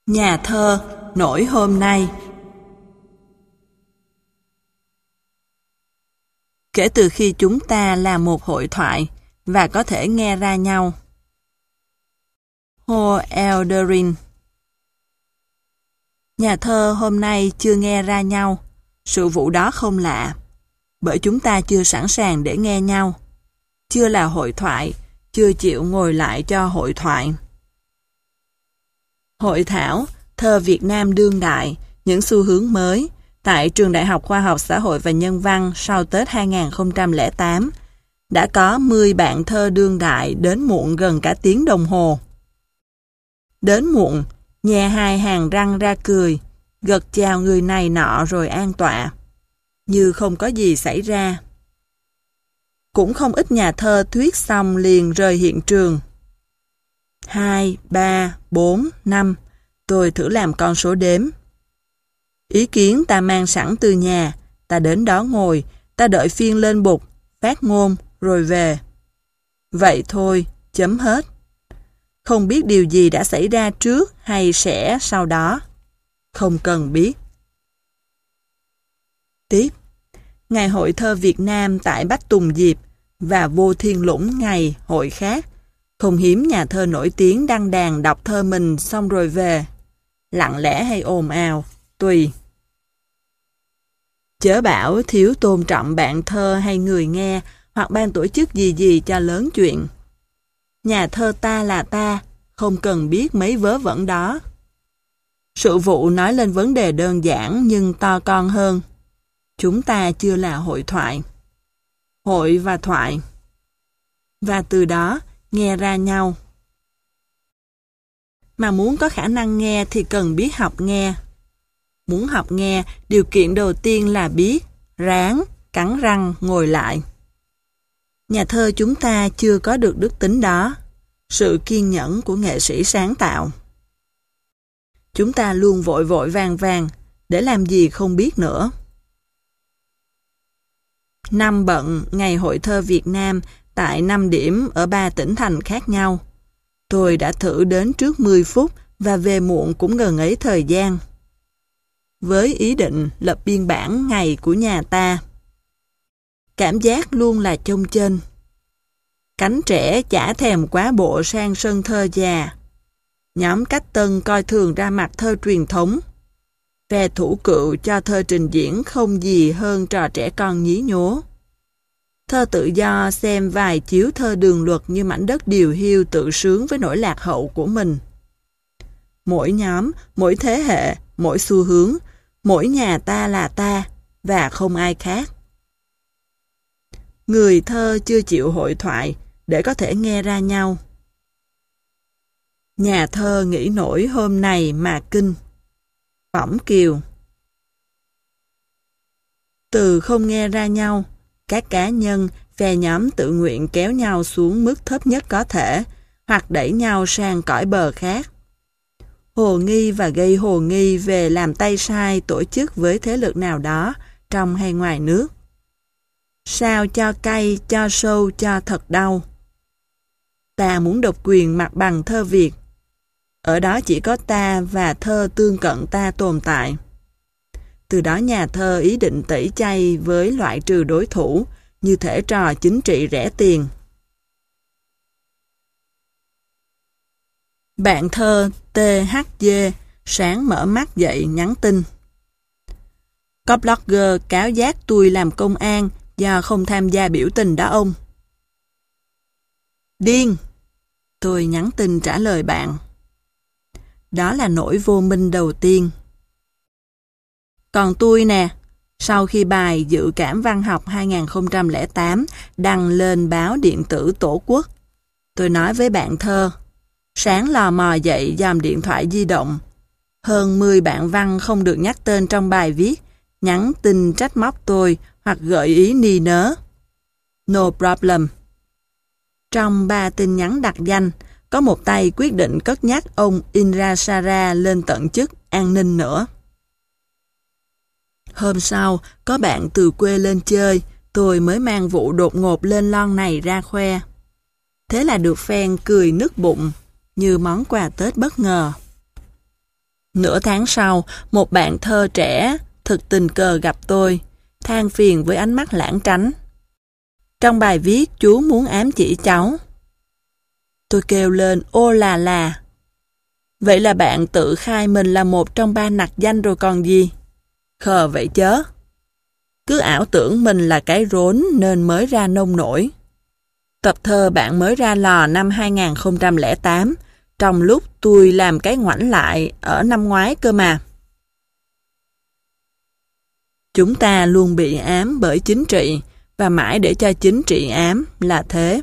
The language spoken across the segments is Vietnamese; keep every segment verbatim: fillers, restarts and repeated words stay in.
Nhà thơ nổi hôm nay. Kể từ khi chúng ta là một hội thoại và có thể nghe ra nhau. Ho Eldering. Nhà thơ hôm nay chưa nghe ra nhau. Sự vụ đó không lạ, bởi chúng ta chưa sẵn sàng để nghe nhau. Chưa là hội thoại, chưa chịu ngồi lại cho hội thoại. Hội thảo Thơ Việt Nam đương đại, những xu hướng mới tại Trường Đại học Khoa học Xã hội và Nhân văn sau Tết hai nghìn không trăm lẻ tám đã có mười bạn thơ đương đại đến muộn gần cả tiếng đồng hồ. Đến muộn, nhè hai hàng răng ra cười, gật chào người này nọ rồi an tọa, như không có gì xảy ra. Cũng không ít nhà thơ thuyết xong liền rời hiện trường. Hai, ba, bốn, năm, tôi thử làm con số đếm. Ý kiến ta mang sẵn từ nhà, ta đến đó ngồi, ta đợi phiên lên bục, phát ngôn, rồi về. Vậy thôi, chấm hết. Không biết điều gì đã xảy ra trước hay sẽ sau đó. Không cần biết. Tiếp. Ngày Hội Thơ Việt Nam tại Bách Tùng Diệp và Vô Thiên Lũng ngày hội khác. Không hiếm nhà thơ nổi tiếng đăng đàn đọc thơ mình xong rồi về. Lặng lẽ hay ồn ào, tùy. Chớ bảo thiếu tôn trọng bạn thơ hay người nghe hoặc ban tổ chức gì gì cho lớn chuyện. Nhà thơ ta là ta, không cần biết mấy vớ vẩn đó. Sự vụ nói lên vấn đề đơn giản nhưng to con hơn. Chúng ta chưa là hội thoại. Hội và thoại. Và từ đó nghe ra nhau. Mà muốn có khả năng nghe thì cần biết học nghe. Muốn học nghe, điều kiện đầu tiên là biết, ráng, cắn răng, ngồi lại. Nhà thơ chúng ta chưa có được đức tính đó, sự kiên nhẫn của nghệ sĩ sáng tạo. Chúng ta luôn vội vội vàng vàng, để làm gì không biết nữa. Năm bận Ngày Hội Thơ Việt Nam tại năm điểm ở ba tỉnh thành khác nhau. Tôi đã thử đến trước mười phút và về muộn cũng ngần ấy thời gian. Với ý định lập biên bản ngày của nhà ta. Cảm giác luôn là chông chênh. Cánh trẻ chả thèm quá bộ sang sân thơ già. Nhóm cách tân coi thường ra mặt thơ truyền thống. Phe thủ cựu cho thơ trình diễn không gì hơn trò trẻ con nhí nhố. Thơ tự do xem vài chiếu thơ đường luật như mảnh đất điều hiu tự sướng với nỗi lạc hậu của mình. Mỗi nhóm, mỗi thế hệ, mỗi xu hướng, mỗi nhà ta là ta và không ai khác. Người thơ chưa chịu hội thoại để có thể nghe ra nhau. Nhà thơ nghĩ nổi hôm này mà kinh. Võng Kiều. Từ không nghe ra nhau, các cá nhân, phe nhóm tự nguyện kéo nhau xuống mức thấp nhất có thể, hoặc đẩy nhau sang cõi bờ khác. Hồ nghi và gây hồ nghi về làm tay sai tổ chức với thế lực nào đó, trong hay ngoài nước. Sao cho cay, cho sâu, cho thật đau. Ta muốn độc quyền mặt bằng thơ Việt. Ở đó chỉ có ta và thơ tương cận ta tồn tại. Từ đó nhà thơ ý định tẩy chay với loại trừ đối thủ, như thể trò chính trị rẻ tiền. Bạn thơ tê hát giê sáng mở mắt dậy nhắn tin. Có blogger cáo giác tôi làm công an do không tham gia biểu tình đó ông. Điên! Tôi nhắn tin trả lời bạn. Đó là nỗi vô minh đầu tiên. Còn tôi nè, sau khi bài Dự cảm văn học hai nghìn không trăm lẻ tám đăng lên báo điện tử Tổ quốc, tôi nói với bạn thơ, sáng lò mò dậy dòm điện thoại di động. Hơn mười bạn văn không được nhắc tên trong bài viết, nhắn tin trách móc tôi hoặc gợi ý ni nớ. No problem. Trong ba tin nhắn đặt danh, có một tay quyết định cất nhắc ông Indra Sara lên tận chức an ninh nữa. Hôm sau, có bạn từ quê lên chơi, tôi mới mang vụ đột ngột lên lon này ra khoe. Thế là được fan cười nức bụng, như món quà Tết bất ngờ. Nửa tháng sau, một bạn thơ trẻ thực tình cờ gặp tôi, than phiền với ánh mắt lãng tránh. Trong bài viết, chú muốn ám chỉ cháu. Tôi kêu lên ô là là. Vậy là bạn tự khai mình là một trong ba nặc danh rồi còn gì? Khờ vậy chớ. Cứ ảo tưởng mình là cái rốn nên mới ra nông nổi. Tập thơ bạn mới ra lò năm hai nghìn không trăm lẻ tám, trong lúc tôi làm cái ngoảnh lại ở năm ngoái cơ mà. Chúng ta luôn bị ám bởi chính trị, và mãi để cho chính trị ám là thế.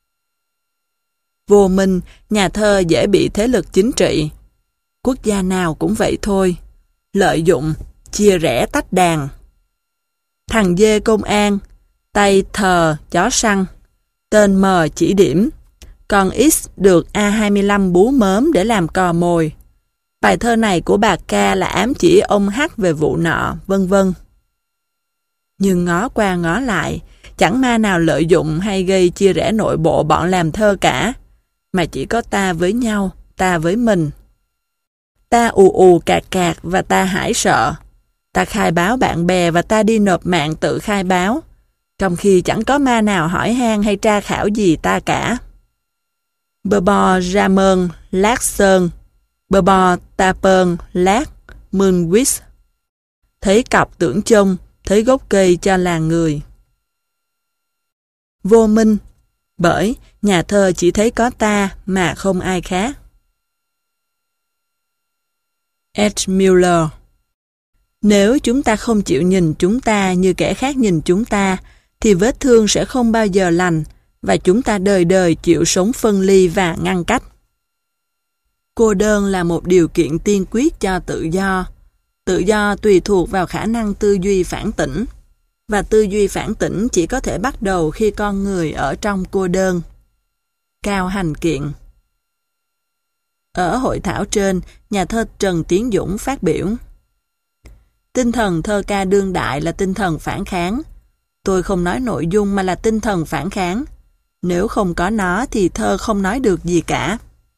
Vô minh, nhà thơ dễ bị thế lực chính trị. Quốc gia nào cũng vậy thôi. Lợi dụng, chia rẽ tách đàn. Thằng dê công an, tay thờ, chó săn. Tên mờ chỉ điểm. Còn X được A hai mươi lăm bú mớm để làm cò mồi. Bài thơ này của bà K là ám chỉ ông H về vụ nọ, vân vân. Nhưng ngó qua ngó lại, chẳng ma nào lợi dụng hay gây chia rẽ nội bộ bọn làm thơ cả, mà chỉ có ta với nhau, ta với mình. Ta ù ù cạc cạc và ta hãi sợ. Ta khai báo bạn bè và ta đi nộp mạng tự khai báo, trong khi chẳng có ma nào hỏi han hay tra khảo gì ta cả. Bờ bò ra mơn, lát sơn, bờ bò ta pơn, lát, mưn quýt. Thấy cọc tưởng trông, thấy gốc cây cho là người. Vô minh, bởi nhà thơ chỉ thấy có ta mà không ai khác. Ed Miller. Nếu chúng ta không chịu nhìn chúng ta như kẻ khác nhìn chúng ta, thì vết thương sẽ không bao giờ lành, và chúng ta đời đời chịu sống phân ly và ngăn cách. Cô đơn là một điều kiện tiên quyết cho tự do. Tự do tùy thuộc vào khả năng tư duy phản tỉnh, và tư duy phản tỉnh chỉ có thể bắt đầu khi con người ở trong cô đơn. Cao Hành Kiện. Ở hội thảo trên, nhà thơ Trần Tiến Dũng phát biểu: tinh thần thơ ca đương đại là tinh thần phản kháng. Tôi không nói nội dung mà là tinh thần phản kháng. Nếu không có nó thì thơ không nói được gì cả.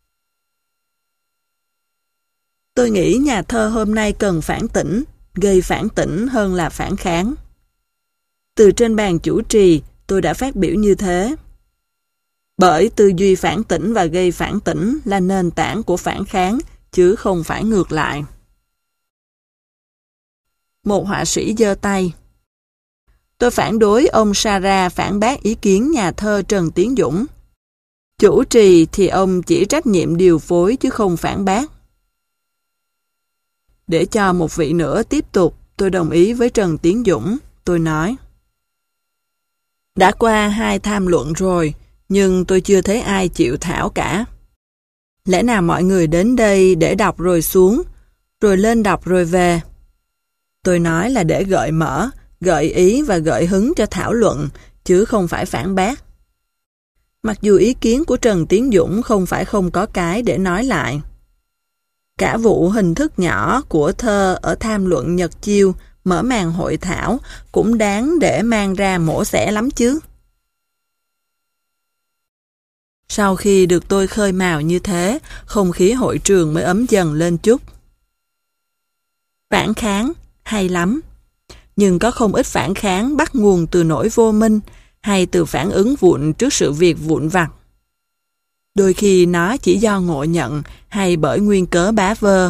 Tôi nghĩ nhà thơ hôm nay cần phản tỉnh, gây phản tỉnh hơn là phản kháng. Từ trên bàn chủ trì, tôi đã phát biểu như thế. Bởi tư duy phản tỉnh và gây phản tỉnh là nền tảng của phản kháng, chứ không phải ngược lại. Một họa sĩ giơ tay. Tôi phản đối ông Sara phản bác ý kiến nhà thơ Trần Tiến Dũng. Chủ trì thì ông chỉ trách nhiệm điều phối chứ không phản bác. Để cho một vị nữa tiếp tục, tôi đồng ý với Trần Tiến Dũng. Tôi nói: đã qua hai tham luận rồi, nhưng tôi chưa thấy ai chịu thảo cả. Lẽ nào mọi người đến đây để đọc rồi xuống, rồi lên đọc rồi về? Tôi nói là để gợi mở, gợi ý và gợi hứng cho thảo luận, chứ không phải phản bác. Mặc dù ý kiến của Trần Tiến Dũng không phải không có cái để nói lại. Cả vụ hình thức nhỏ của thơ ở tham luận Nhật Chiêu mở màn hội thảo cũng đáng để mang ra mổ xẻ lắm chứ. Sau khi được tôi khơi mào như thế, không khí hội trường mới ấm dần lên chút. Phản kháng, hay lắm. Nhưng có không ít phản kháng bắt nguồn từ nỗi vô minh hay từ phản ứng vụn trước sự việc vụn vặt. Đôi khi nó chỉ do ngộ nhận hay bởi nguyên cớ bá vơ.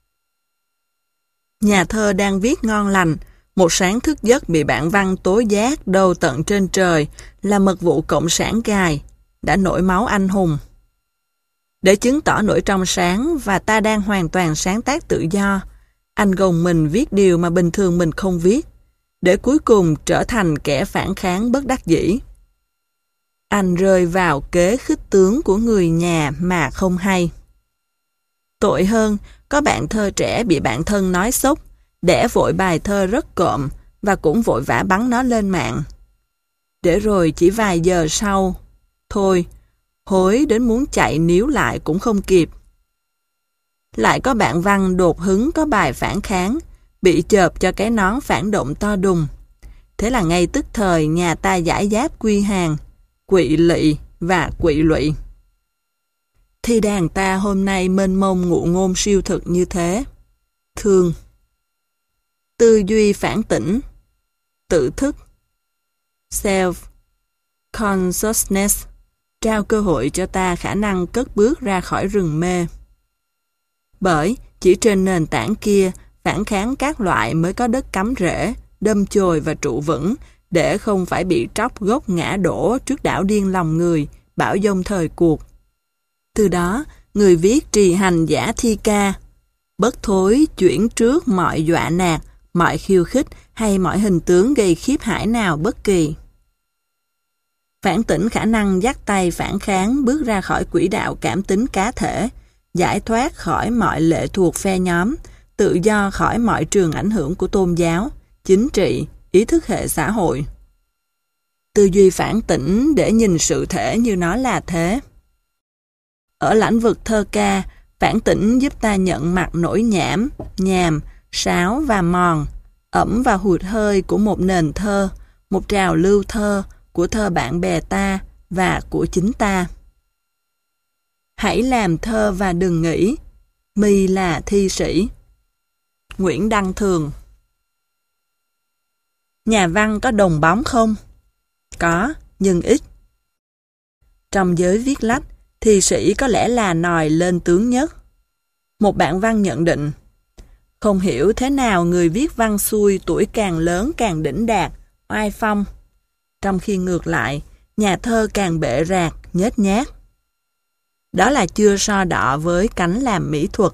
Nhà thơ đang viết ngon lành, một sáng thức giấc bị bạn văn tố giác đâu tận trên trời là mật vụ cộng sản gài, đã nổi máu anh hùng. Để chứng tỏ nỗi trong sáng và ta đang hoàn toàn sáng tác tự do, anh gồng mình viết điều mà bình thường mình không viết, để cuối cùng trở thành kẻ phản kháng bất đắc dĩ. Anh rơi vào kế khích tướng của người nhà mà không hay. Tội hơn, có bạn thơ trẻ bị bạn thân nói sốc, đẻ vội bài thơ rất cộm và cũng vội vã bắn nó lên mạng. Để rồi chỉ vài giờ sau, thôi, hối đến muốn chạy níu lại cũng không kịp. Lại có bạn văn đột hứng có bài phản kháng, bị chộp cho cái nón phản động to đùng. Thế là ngay tức thời nhà ta giải giáp quy hàng, quỵ lỵ và quỵ lụy. Thi đàn ta hôm nay mênh mông ngụ ngôn siêu thực như thế. thương. Tư duy phản tỉnh, tự thức, self-consciousness, trao cơ hội cho ta khả năng cất bước ra khỏi rừng mê. Bởi chỉ trên nền tảng kia, phản kháng các loại mới có đất cắm rễ, đâm chồi và trụ vững, để không phải bị tróc gốc ngã đổ trước đảo điên lòng người, bão dông thời cuộc. Từ đó, người viết trì hành giả thi ca, bất thối chuyển trước mọi dọa nạt, mọi khiêu khích hay mọi hình tướng gây khiếp hãi nào bất kỳ. Phản tỉnh khả năng dắt tay phản kháng bước ra khỏi quỹ đạo cảm tính cá thể, giải thoát khỏi mọi lệ thuộc phe nhóm, tự do khỏi mọi trường ảnh hưởng của tôn giáo, chính trị, ý thức hệ xã hội. Tư duy phản tỉnh để nhìn sự thể như nó là thế. Ở lãnh vực thơ ca, phản tỉnh giúp ta nhận mặt nỗi nhảm, nhàm, sáo và mòn, ẩm và hụt hơi của một nền thơ, một trào lưu thơ, của thơ bạn bè ta và của chính ta. Hãy làm thơ và đừng nghĩ, mi là thi sĩ. Nguyễn Đăng Thường. Nhà văn có đồng bóng không? Có, nhưng ít. Trong giới viết lách, thi sĩ có lẽ là nòi lên tướng nhất. Một bạn văn nhận định, không hiểu thế nào người viết văn xuôi tuổi càng lớn càng đỉnh đạt, oai phong, trong khi ngược lại, nhà thơ càng bệ rạc, nhếch nhác. Đó là chưa so đọ với cánh làm mỹ thuật.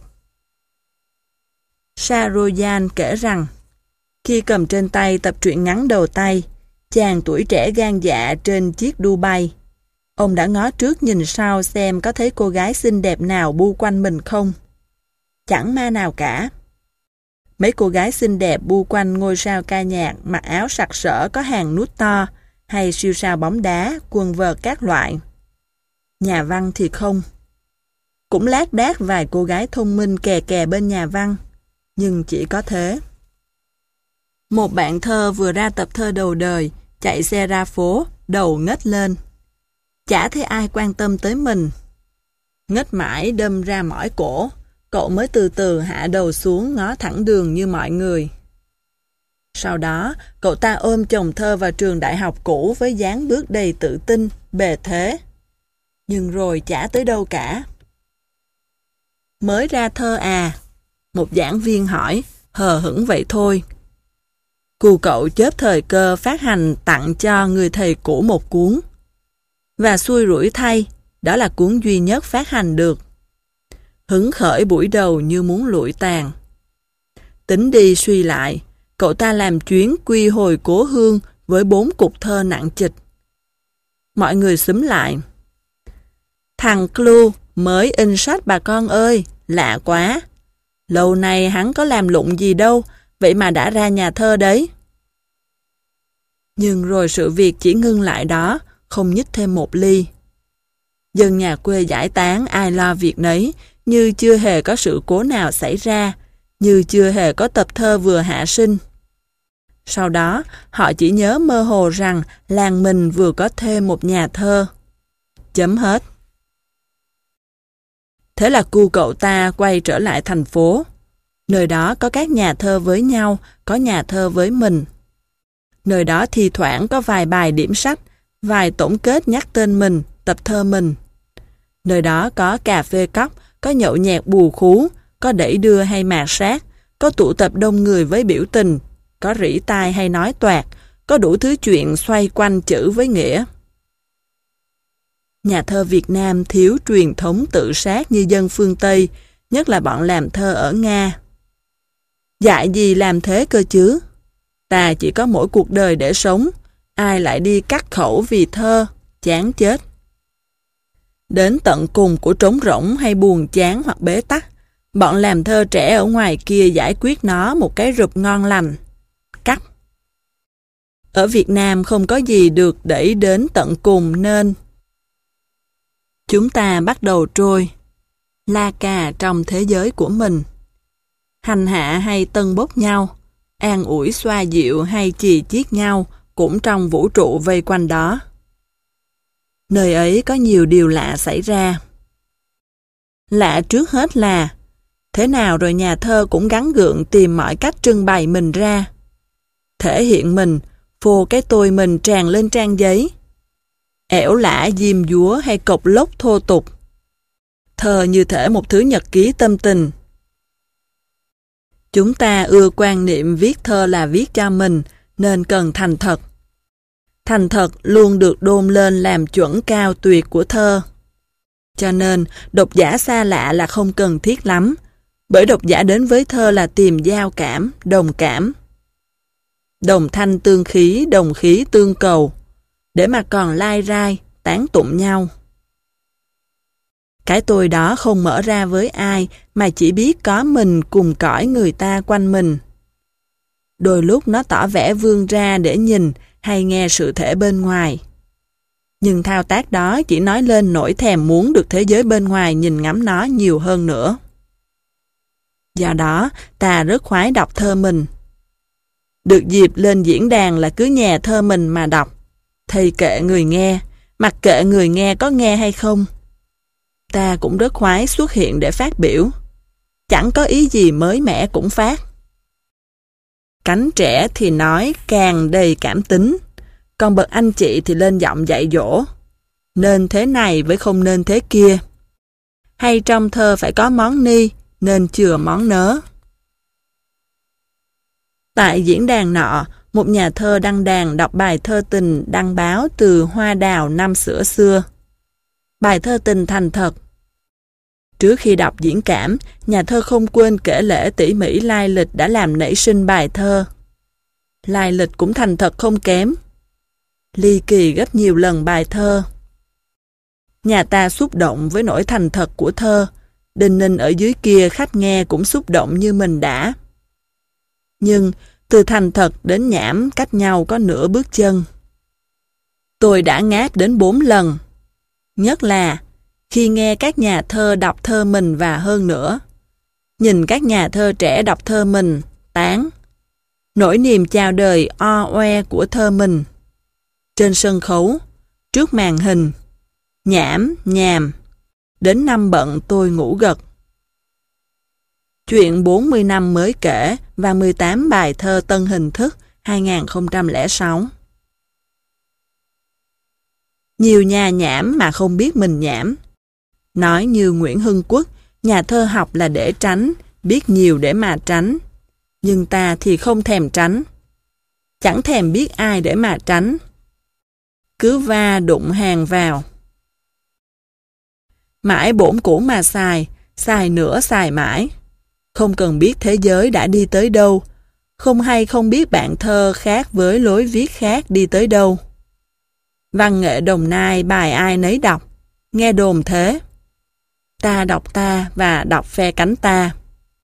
Saroyan kể rằng, khi cầm trên tay tập truyện ngắn đầu tay, chàng tuổi trẻ gan dạ trên chiếc đu bay, ông đã ngó trước nhìn sau xem có thấy cô gái xinh đẹp nào bu quanh mình không. Chẳng ma nào cả. Mấy cô gái xinh đẹp bu quanh ngôi sao ca nhạc mặc áo sặc sỡ có hàng nút to, hay siêu sao bóng đá, quần vợt các loại. Nhà văn thì không. Cũng lác đác vài cô gái thông minh kè kè bên nhà văn, nhưng chỉ có thế. Một bạn thơ vừa ra tập thơ đầu đời, chạy xe ra phố, đầu ngất lên. Chả thấy ai quan tâm tới mình. Ngất mãi đâm ra mỏi cổ, cậu mới từ từ hạ đầu xuống ngó thẳng đường như mọi người. Sau đó, cậu ta ôm chồng thơ vào trường đại học cũ với dáng bước đầy tự tin, bề thế. Nhưng rồi chả tới đâu cả. Mới ra thơ à? Một giảng viên hỏi, hờ hững vậy thôi. Cù cậu chớp thời cơ phát hành tặng cho người thầy cũ một cuốn. Và xui rủi thay, đó là cuốn duy nhất phát hành được. Hứng khởi buổi đầu như muốn lụi tàn. Tính đi suy lại, cậu ta làm chuyến quy hồi cố hương với bốn cục thơ nặng trịch. Mọi người xúm lại. Thằng Clu mới in sách bà con ơi, lạ quá. Lâu nay hắn có làm lụng gì đâu, vậy mà đã ra nhà thơ đấy. Nhưng rồi sự việc chỉ ngưng lại đó, không nhích thêm một ly. Dân nhà quê giải tán ai lo việc nấy, như chưa hề có sự cố nào xảy ra, như chưa hề có tập thơ vừa hạ sinh. Sau đó, họ chỉ nhớ mơ hồ rằng làng mình vừa có thêm một nhà thơ. Chấm hết. Thế là cu cậu ta quay trở lại thành phố. Nơi đó có các nhà thơ với nhau, có nhà thơ với mình. Nơi đó thi thoảng có vài bài điểm sách, vài tổng kết nhắc tên mình, tập thơ mình. Nơi đó có cà phê cóc, có nhậu nhẹt bù khú, có đẩy đưa hay mạt sát, có tụ tập đông người với biểu tình, có rỉ tai hay nói toạc, có đủ thứ chuyện xoay quanh chữ với nghĩa. Nhà thơ Việt Nam thiếu truyền thống tự sát như dân phương Tây, nhất là bọn làm thơ ở Nga. Dạy gì làm thế cơ chứ? Ta chỉ có mỗi cuộc đời để sống, ai lại đi cắt khẩu vì thơ, chán chết. Đến tận cùng của trống rỗng hay buồn chán hoặc bế tắc, bọn làm thơ trẻ ở ngoài kia giải quyết nó một cái rụp ngon lành. Cắt. Ở Việt Nam không có gì được đẩy đến tận cùng nên chúng ta bắt đầu trôi, la cà trong thế giới của mình. Hành hạ hay tân bốc nhau, an ủi xoa dịu hay chì chiết nhau cũng trong vũ trụ vây quanh đó. Nơi ấy có nhiều điều lạ xảy ra. Lạ trước hết là Thế nào rồi nhà thơ cũng gắng gượng tìm mọi cách trưng bày mình ra. Thể hiện mình, phô cái tôi mình tràn lên trang giấy. Ẻo lả diêm dúa hay cộc lốc thô tục. Thơ như thể một thứ nhật ký tâm tình. Chúng ta ưa quan niệm viết thơ là viết cho mình, nên cần thành thật. Thành thật luôn được đôn lên làm chuẩn cao tuyệt của thơ. Cho nên, độc giả xa lạ là không cần thiết lắm, bởi độc giả đến với thơ là tìm giao cảm, đồng cảm. Đồng thanh tương khí, đồng khí tương cầu, để mà còn lai rai, tán tụng nhau. Cái tôi đó không mở ra với ai, mà chỉ biết có mình cùng cõi người ta quanh mình. Đôi lúc nó tỏ vẻ vươn ra để nhìn hay nghe sự thể bên ngoài. Nhưng thao tác đó chỉ nói lên nỗi thèm muốn được thế giới bên ngoài nhìn ngắm nó nhiều hơn nữa. Do đó, ta rất khoái đọc thơ mình. Được dịp lên diễn đàn là cứ nhè thơ mình mà đọc. Thầy kệ người nghe, mặc kệ người nghe có nghe hay không. Ta cũng rất khoái xuất hiện để phát biểu. Chẳng có ý gì mới mẻ cũng phát. Cánh trẻ thì nói càng đầy cảm tính, còn bậc anh chị thì lên giọng dạy dỗ. Nên thế này với không nên thế kia. Hay trong thơ phải có món ni, nên chừa món nớ. Tại diễn đàn nọ, một nhà thơ đăng đàn đọc bài thơ tình đăng báo từ Hoa Đào năm xửa xưa. Bài thơ tình thành thật. Trước khi đọc diễn cảm, nhà thơ không quên kể lể tỉ mỉ lai lịch đã làm nảy sinh bài thơ. Lai lịch cũng thành thật không kém. Ly kỳ gấp nhiều lần bài thơ. Nhà ta xúc động với nỗi thành thật của thơ. Đinh ninh ở dưới kia khách nghe cũng xúc động như mình đã. Nhưng từ thành thật đến nhảm cách nhau có nửa bước chân. Tôi đã ngáp đến bốn lần. Nhất là khi nghe các nhà thơ đọc thơ mình và hơn nữa. Nhìn các nhà thơ trẻ đọc thơ mình, tán. Nỗi niềm chào đời o oe của thơ mình. Trên sân khấu, trước màn hình, nhảm, nhàm. Đến năm bận tôi ngủ gật. Chuyện bốn mươi năm mới kể và mười tám bài thơ tân hình thức hai nghìn không trăm lẻ sáu. Nhiều nhà nhảm mà không biết mình nhảm. Nói như Nguyễn Hưng Quốc, nhà thơ học là để tránh, biết nhiều để mà tránh. Nhưng ta thì không thèm tránh. Chẳng thèm biết ai để mà tránh. Cứ va đụng hàng vào. Mãi bổn cũ mà xài, xài nữa xài mãi. Không cần biết thế giới đã đi tới đâu, không hay không biết bạn thơ khác với lối viết khác đi tới đâu. Văn nghệ Đồng Nai bài ai nấy đọc, nghe đồn thế. Ta đọc ta và đọc phe cánh ta.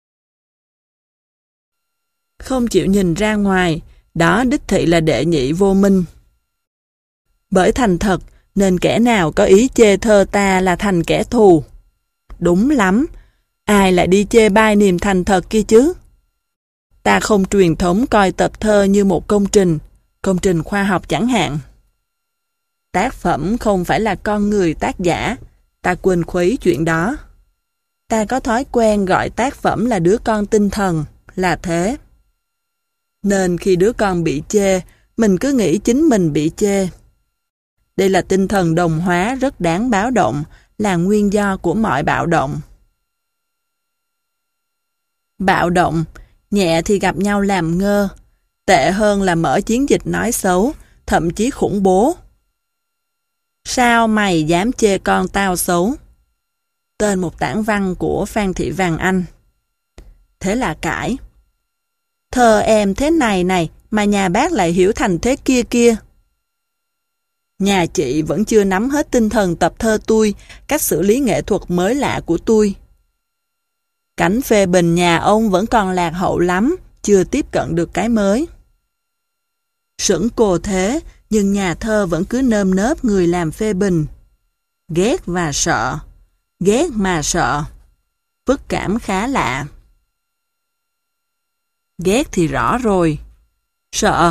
Không chịu nhìn ra ngoài, đó đích thị là đệ nhị vô minh. Bởi thành thật, nên kẻ nào có ý chê thơ ta là thành kẻ thù. Đúng lắm, ai lại đi chê bai niềm thành thật kia chứ? Ta không truyền thống coi tập thơ như một công trình, công trình khoa học chẳng hạn. Tác phẩm không phải là con người tác giả, ta quên khuấy chuyện đó. Ta có thói quen gọi tác phẩm là đứa con tinh thần, là thế. Nên khi đứa con bị chê, mình cứ nghĩ chính mình bị chê. Đây là tinh thần đồng hóa rất đáng báo động, là nguyên do của mọi bạo động. Bạo động, nhẹ thì gặp nhau làm ngơ, tệ hơn là mở chiến dịch nói xấu, thậm chí khủng bố. Sao mày dám chê con tao xấu? Tên một tản văn của Phan Thị Vàng Anh. Thế là cãi. Thơ em thế này này mà nhà bác lại hiểu thành thế kia kia. Nhà chị vẫn chưa nắm hết tinh thần tập thơ tôi, cách xử lý nghệ thuật mới lạ của tôi. Cảnh phê bình nhà ông vẫn còn lạc hậu lắm, chưa tiếp cận được cái mới. Sững cồ thế, nhưng nhà thơ vẫn cứ nơm nớp người làm phê bình. Ghét và sợ, ghét mà sợ. Phức cảm khá lạ. Ghét thì rõ rồi. Sợ.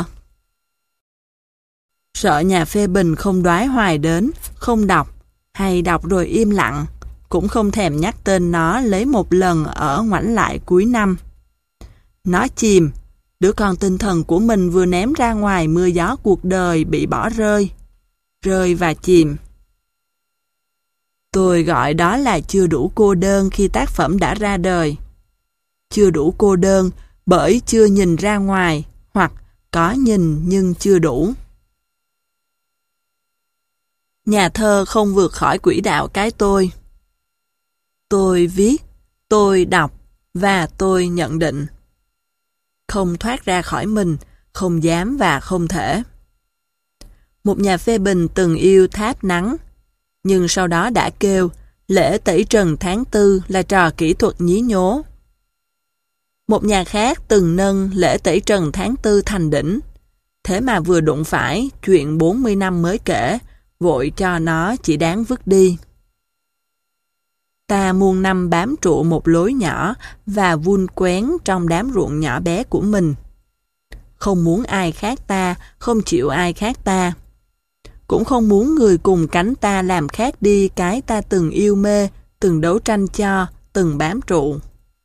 Sợ nhà phê bình không đoái hoài đến, không đọc, hay đọc rồi im lặng, cũng không thèm nhắc tên nó lấy một lần ở ngoảnh lại cuối năm. Nó chìm, đứa con tinh thần của mình vừa ném ra ngoài mưa gió cuộc đời bị bỏ rơi. Rơi và chìm. Tôi gọi đó là chưa đủ cô đơn khi tác phẩm đã ra đời. Chưa đủ cô đơn bởi chưa nhìn ra ngoài, hoặc có nhìn nhưng chưa đủ. Nhà thơ không vượt khỏi quỹ đạo cái tôi. Tôi viết, tôi đọc và tôi nhận định. Không thoát ra khỏi mình, không dám và không thể. Một nhà phê bình từng yêu Tháp Nắng, nhưng sau đó đã kêu lễ tẩy trần tháng tư là trò kỹ thuật nhí nhố. Một nhà khác từng nâng lễ tẩy trần tháng tư thành đỉnh, thế mà vừa đụng phải chuyện bốn mươi năm mới kể, vội cho nó chỉ đáng vứt đi. Ta muôn năm bám trụ một lối nhỏ và vun quén trong đám ruộng nhỏ bé của mình. Không muốn ai khác ta, không chịu ai khác ta. Cũng không muốn người cùng cánh ta làm khác đi cái ta từng yêu mê, từng đấu tranh cho, từng bám trụ.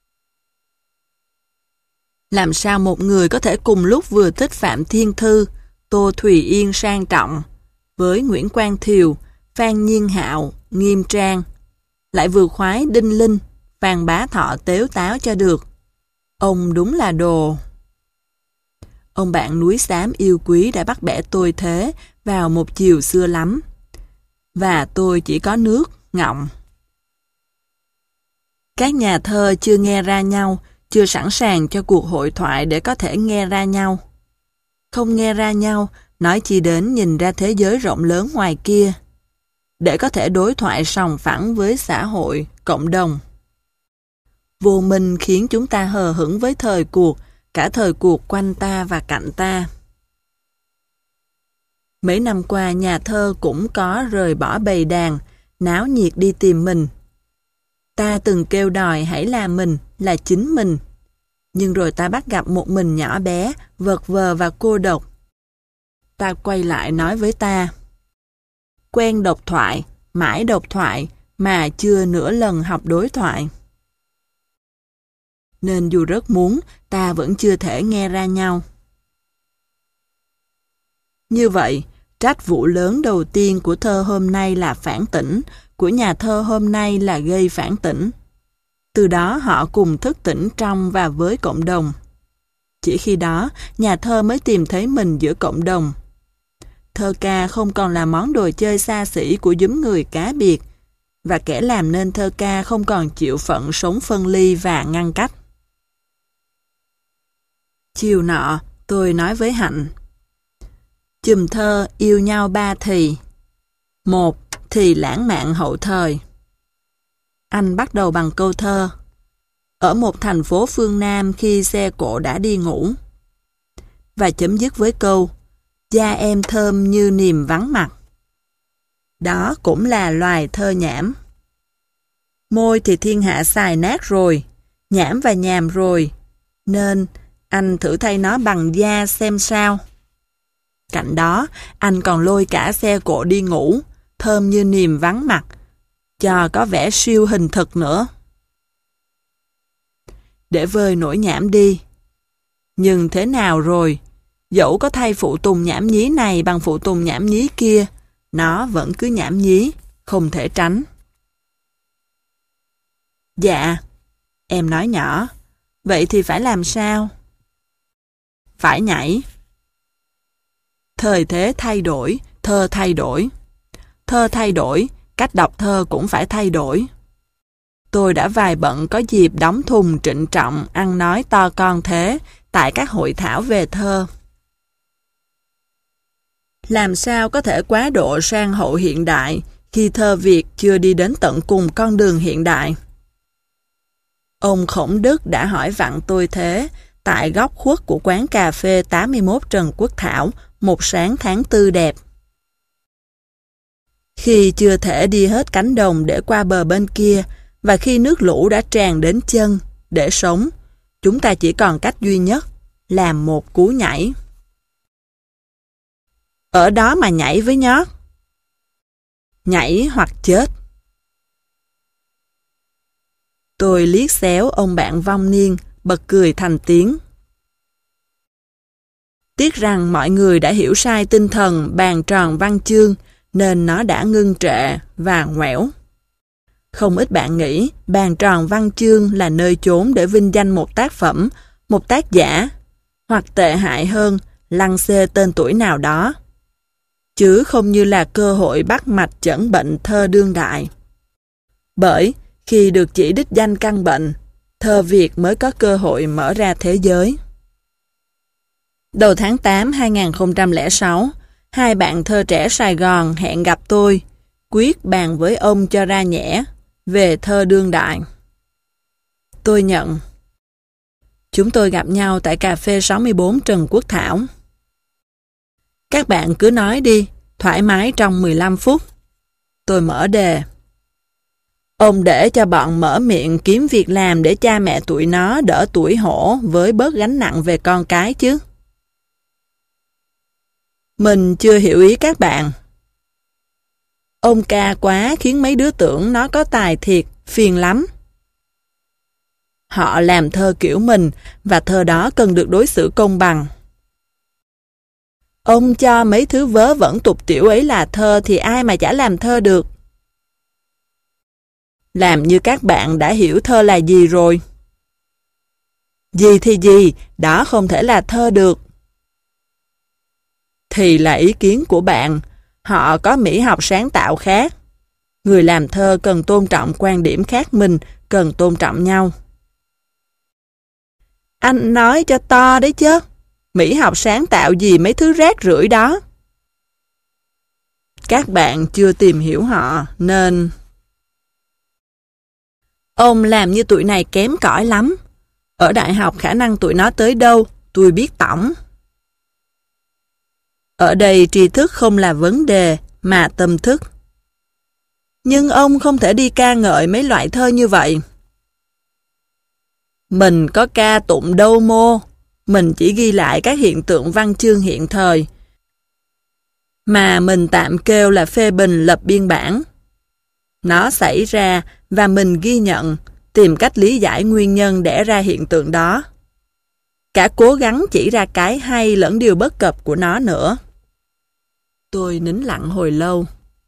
Làm sao một người có thể cùng lúc vừa thích Phạm Thiên Thư, Tô Thùy Yên sang trọng, với Nguyễn Quang Thiều, Phan Nhiên Hạo, nghiêm trang, lại vừa khoái Đinh Linh, Phan Bá Thọ tếu táo cho được. Ông đúng là đồ. Ông bạn núi xám yêu quý đã bắt bẻ tôi thế vào một chiều xưa lắm. Và tôi chỉ có nước, ngọng. Các nhà thơ chưa nghe ra nhau, chưa sẵn sàng cho cuộc hội thoại để có thể nghe ra nhau. Không nghe ra nhau, nói chi đến nhìn ra thế giới rộng lớn ngoài kia, để có thể đối thoại sòng phẳng với xã hội, cộng đồng. Vô minh khiến chúng ta hờ hững với thời cuộc, cả thời cuộc quanh ta và cạnh ta. Mấy năm qua nhà thơ cũng có rời bỏ bầy đàn, náo nhiệt đi tìm mình. Ta từng kêu đòi hãy là mình, là chính mình. Nhưng rồi ta bắt gặp một mình nhỏ bé, vật vờ và cô độc. Ta quay lại nói với ta. Quen độc thoại, mãi độc thoại, mà chưa nửa lần học đối thoại. Nên dù rất muốn, ta vẫn chưa thể nghe ra nhau. Như vậy, trách vụ lớn đầu tiên của thơ hôm nay là phản tỉnh, của nhà thơ hôm nay là gây phản tỉnh. Từ đó họ cùng thức tỉnh trong và với cộng đồng. Chỉ khi đó, nhà thơ mới tìm thấy mình giữa cộng đồng. Thơ ca không còn là món đồ chơi xa xỉ của nhóm người cá biệt, và kẻ làm nên thơ ca không còn chịu phận sống phân ly và ngăn cách. Chiều nọ, tôi nói với Hạnh. Chùm thơ yêu nhau ba thì. Một thì lãng mạn hậu thời. Anh bắt đầu bằng câu thơ. Ở một thành phố phương Nam khi xe cộ đã đi ngủ. Và chấm dứt với câu da em thơm như niềm vắng mặt. Đó cũng là loài thơ nhảm. Môi thì thiên hạ xài nát rồi, nhảm và nhàm rồi, nên anh thử thay nó bằng da xem sao. Cạnh đó, anh còn lôi cả xe cộ đi ngủ, thơm như niềm vắng mặt, cho có vẻ siêu hình thực nữa. Để vơi nỗi nhảm đi. Nhưng thế nào rồi? Dẫu có thay phụ tùng nhảm nhí này bằng phụ tùng nhảm nhí kia, nó vẫn cứ nhảm nhí, không thể tránh. Dạ, em nói nhỏ, vậy thì phải làm sao? Phải nhảy. Thời thế thay đổi, thơ thay đổi. Thơ thay đổi, cách đọc thơ cũng phải thay đổi. Tôi đã vài bận có dịp đóng thùng trịnh trọng, ăn nói to con thế, tại các hội thảo về thơ. Làm sao có thể quá độ sang hậu hiện đại khi thơ Việt chưa đi đến tận cùng con đường hiện đại? Ông Khổng Đức đã hỏi vặn tôi thế tại góc khuất của quán cà phê tám mươi mốt Trần Quốc Thảo một sáng tháng tư đẹp. Khi chưa thể đi hết cánh đồng để qua bờ bên kia và khi nước lũ đã tràn đến chân, để sống, chúng ta chỉ còn cách duy nhất, làm một cú nhảy. Ở đó mà nhảy với nhót. Nhảy hoặc chết. Tôi liếc xéo ông bạn vong niên, bật cười thành tiếng. Tiếc rằng mọi người đã hiểu sai tinh thần bàn tròn văn chương, nên nó đã ngưng trệ và ngoẻo. Không ít bạn nghĩ bàn tròn văn chương là nơi chốn để vinh danh một tác phẩm, một tác giả, hoặc tệ hại hơn, lăng xê tên tuổi nào đó, chứ không như là cơ hội bắt mạch chẩn bệnh thơ đương đại. Bởi khi được chỉ đích danh căn bệnh, thơ Việt mới có cơ hội mở ra thế giới. Đầu tháng tám hai nghìn không trăm lẻ sáu, hai bạn thơ trẻ Sài Gòn hẹn gặp tôi, quyết bàn với ông cho ra nhẽ về thơ đương đại. Tôi nhận. Chúng tôi gặp nhau tại cà phê sáu mươi bốn Trần Quốc Thảo. Các bạn cứ nói đi, thoải mái trong mười lăm phút. Tôi mở đề. Ông để cho bọn mở miệng kiếm việc làm để cha mẹ tụi nó đỡ tủi hổ với bớt gánh nặng về con cái chứ. Mình chưa hiểu ý các bạn. Ông ca quá khiến mấy đứa tưởng nó có tài thiệt, phiền lắm. Họ làm thơ kiểu mình và thơ đó cần được đối xử công bằng. Ông cho mấy thứ vớ vẩn tục tiểu ấy là thơ thì ai mà chả làm thơ được. Làm như các bạn đã hiểu thơ là gì rồi. Gì thì gì, đó không thể là thơ được. Thì là ý kiến của bạn, họ có mỹ học sáng tạo khác. Người làm thơ cần tôn trọng quan điểm khác mình, cần tôn trọng nhau. Anh nói cho to đấy chứ, mỹ học sáng tạo gì mấy thứ rác rưởi đó. Các bạn chưa tìm hiểu họ, nên... Ông làm như tụi này kém cỏi lắm. Ở đại học khả năng tụi nó tới đâu, tôi biết tổng. Ở đây tri thức không là vấn đề, mà tâm thức. Nhưng ông không thể đi ca ngợi mấy loại thơ như vậy. Mình có ca tụng đâu mô, mình chỉ ghi lại các hiện tượng văn chương hiện thời, mà mình tạm kêu là phê bình lập biên bản. Nó xảy ra và mình ghi nhận, tìm cách lý giải nguyên nhân đẻ ra hiện tượng đó. Cả cố gắng chỉ ra cái hay lẫn điều bất cập của nó nữa. Tôi nín lặng hồi lâu.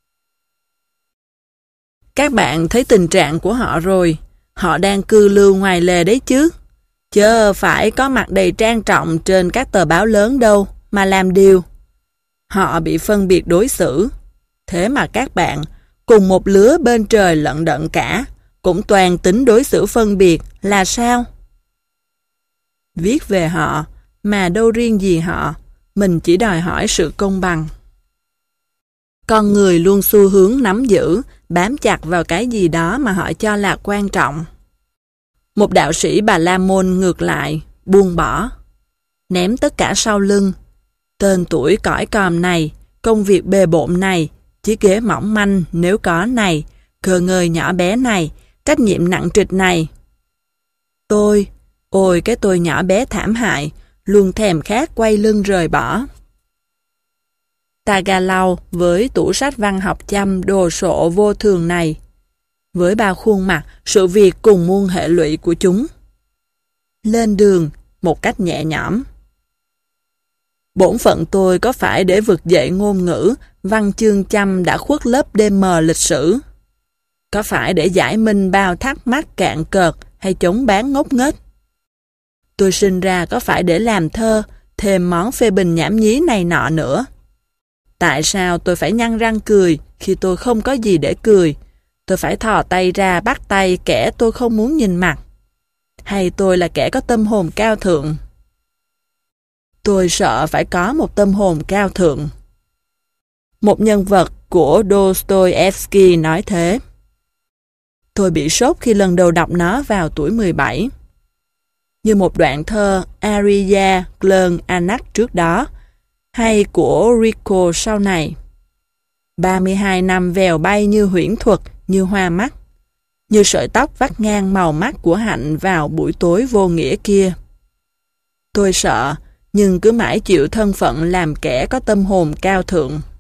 Các bạn thấy tình trạng của họ rồi. Họ đang cư lưu ngoài lề đấy chứ. Chớ phải có mặt đầy trang trọng trên các tờ báo lớn đâu mà làm điều. Họ bị phân biệt đối xử. Thế mà các bạn, cùng một lứa bên trời lận đận cả, cũng toàn tính đối xử phân biệt là sao? Viết về họ, mà đâu riêng gì họ, mình chỉ đòi hỏi sự công bằng. Con người luôn xu hướng nắm giữ, bám chặt vào cái gì đó mà họ cho là quan trọng. Một đạo sĩ Bà La Môn ngược lại, buông bỏ, ném tất cả sau lưng. Tên tuổi cõi còm này, công việc bề bộn này, chiếc ghế mỏng manh nếu có này, cơ ngơi nhỏ bé này, trách nhiệm nặng trịch này. Tôi, ôi cái tôi nhỏ bé thảm hại, luôn thèm khát quay lưng rời bỏ. Tagalog với tủ sách văn học chăm đồ sộ vô thường này, với bao khuôn mặt, sự việc cùng muôn hệ lụy của chúng. Lên đường, một cách nhẹ nhõm. Bổn phận tôi có phải để vực dậy ngôn ngữ, văn chương chăm đã khuất lớp đêm mờ lịch sử? Có phải để giải minh bao thắc mắc cạn cợt hay chống bán ngốc nghếch? Tôi sinh ra có phải để làm thơ, thêm món phê bình nhảm nhí này nọ nữa? Tại sao tôi phải nhăn răng cười khi tôi không có gì để cười? Tôi phải thò tay ra bắt tay kẻ tôi không muốn nhìn mặt? Hay tôi là kẻ có tâm hồn cao thượng? Tôi sợ phải có một tâm hồn cao thượng. Một nhân vật của Dostoevsky nói thế. Tôi bị sốt khi lần đầu đọc nó vào tuổi mười bảy. Như một đoạn thơ Aria Glern-Anak trước đó, hay của Rico sau này. ba mươi hai năm vèo bay như huyễn thuật, như hoa mắt, như sợi tóc vắt ngang màu mắt của Hạnh vào buổi tối vô nghĩa kia. Tôi sợ, nhưng cứ mãi chịu thân phận làm kẻ có tâm hồn cao thượng.